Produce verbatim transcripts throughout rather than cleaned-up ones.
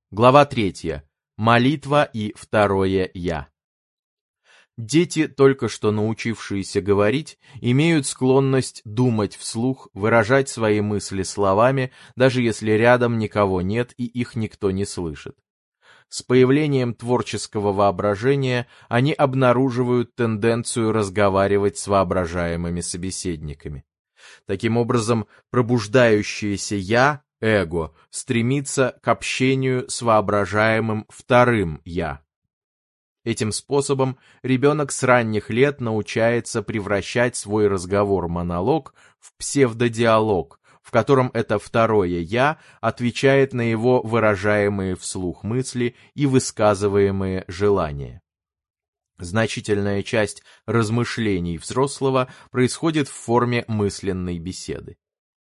Глава третья. Молитва и второе «Я». Дети, только что научившиеся говорить, имеют склонность думать вслух, выражать свои мысли словами, даже если рядом никого нет и их никто не слышит. С появлением творческого воображения они обнаруживают тенденцию разговаривать с воображаемыми собеседниками. Таким образом, пробуждающееся «я», эго, стремится к общению с воображаемым вторым «я». Этим способом ребенок с ранних лет научается превращать свой разговор-монолог в псевдодиалог, в котором это второе «я» отвечает на его выражаемые вслух мысли и высказываемые желания. Значительная часть размышлений взрослого происходит в форме мысленной беседы.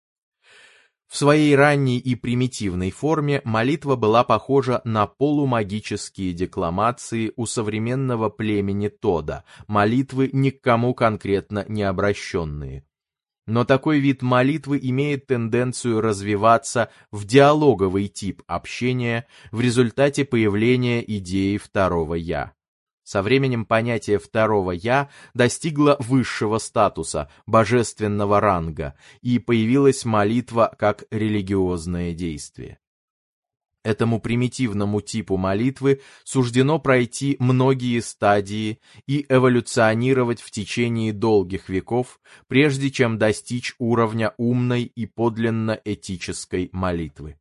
В своей ранней и примитивной форме молитва была похожа на полумагические декламации у современного племени Тода, молитвы ни к кому конкретно не обращенные. Но такой вид молитвы имеет тенденцию развиваться в диалоговый тип общения в результате появления идеи второго «я». Со временем понятие второго «я» достигло высшего статуса, божественного ранга, и появилась молитва как религиозное действие. Этому примитивному типу молитвы суждено пройти многие стадии и эволюционировать в течение долгих веков, прежде чем достичь уровня умной и подлинно этической молитвы.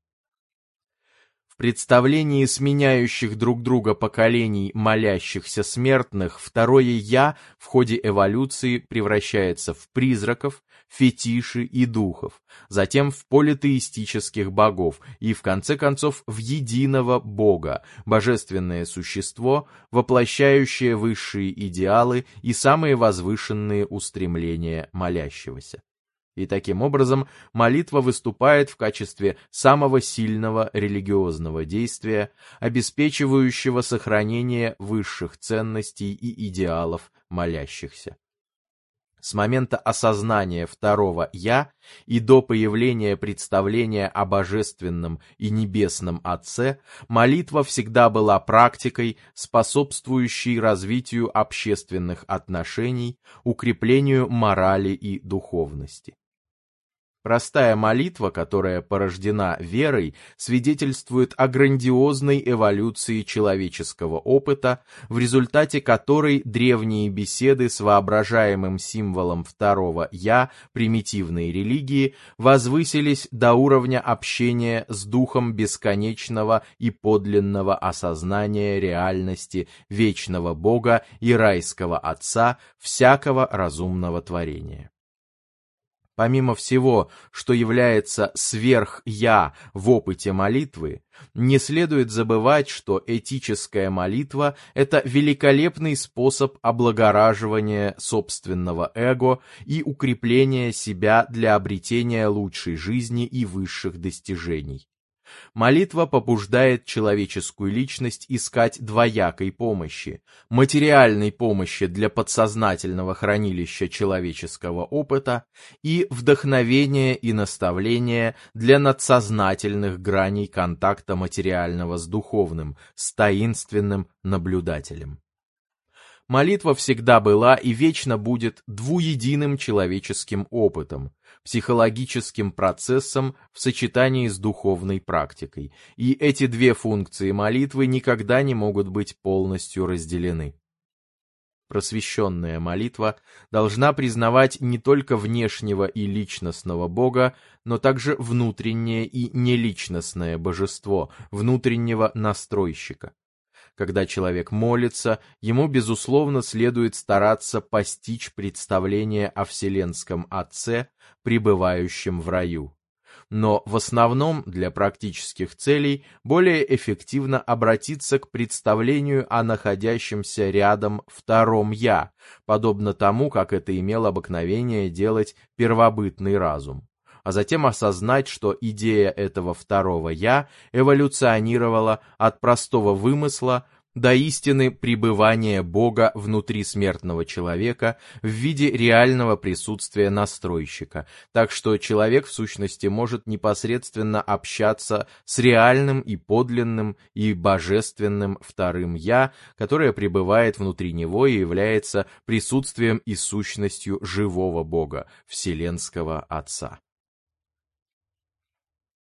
В представлении сменяющих друг друга поколений молящихся смертных второе «я» в ходе эволюции превращается в призраков, фетиши и духов, затем в политеистических богов и, в конце концов, в единого Бога, божественное существо, воплощающее высшие идеалы и самые возвышенные устремления молящегося. И таким образом молитва выступает в качестве самого сильного религиозного действия, обеспечивающего сохранение высших ценностей и идеалов молящихся. С момента осознания второго «я» и до появления представления о божественном и небесном Отце молитва всегда была практикой, способствующей развитию общественных отношений, укреплению морали и духовности. Простая молитва, которая порождена верой, свидетельствует о грандиозной эволюции человеческого опыта, в результате которой древние беседы с воображаемым символом второго «я» примитивной религии возвысились до уровня общения с духом бесконечного и подлинного осознания реальности вечного Бога и райского Отца всякого разумного творения. Помимо всего, что является сверх-я в опыте молитвы, не следует забывать, что этическая молитва – это великолепный способ облагораживания собственного эго и укрепления себя для обретения лучшей жизни и высших достижений. Молитва побуждает человеческую личность искать двоякой помощи: материальной помощи для подсознательного хранилища человеческого опыта и вдохновения и наставления для надсознательных граней контакта материального с духовным, с таинственным наблюдателем. Молитва всегда была и вечно будет двуединым человеческим опытом, психологическим процессом в сочетании с духовной практикой, и эти две функции молитвы никогда не могут быть полностью разделены. Просвещенная молитва должна признавать не только внешнего и личностного Бога, но также внутреннее и неличностное божество, внутреннего настройщика. Когда человек молится, ему, безусловно, следует стараться постичь представление о Вселенском Отце, пребывающем в раю. Но в основном для практических целей более эффективно обратиться к представлению о находящемся рядом втором «я», подобно тому, как это имел обыкновение делать первобытный разум, а затем осознать, что идея этого второго «я» эволюционировала от простого вымысла до истины пребывания Бога внутри смертного человека в виде реального присутствия настройщика, так что человек в сущности может непосредственно общаться с реальным и подлинным и божественным вторым «я», которое пребывает внутри него и является присутствием и сущностью живого Бога, Вселенского Отца.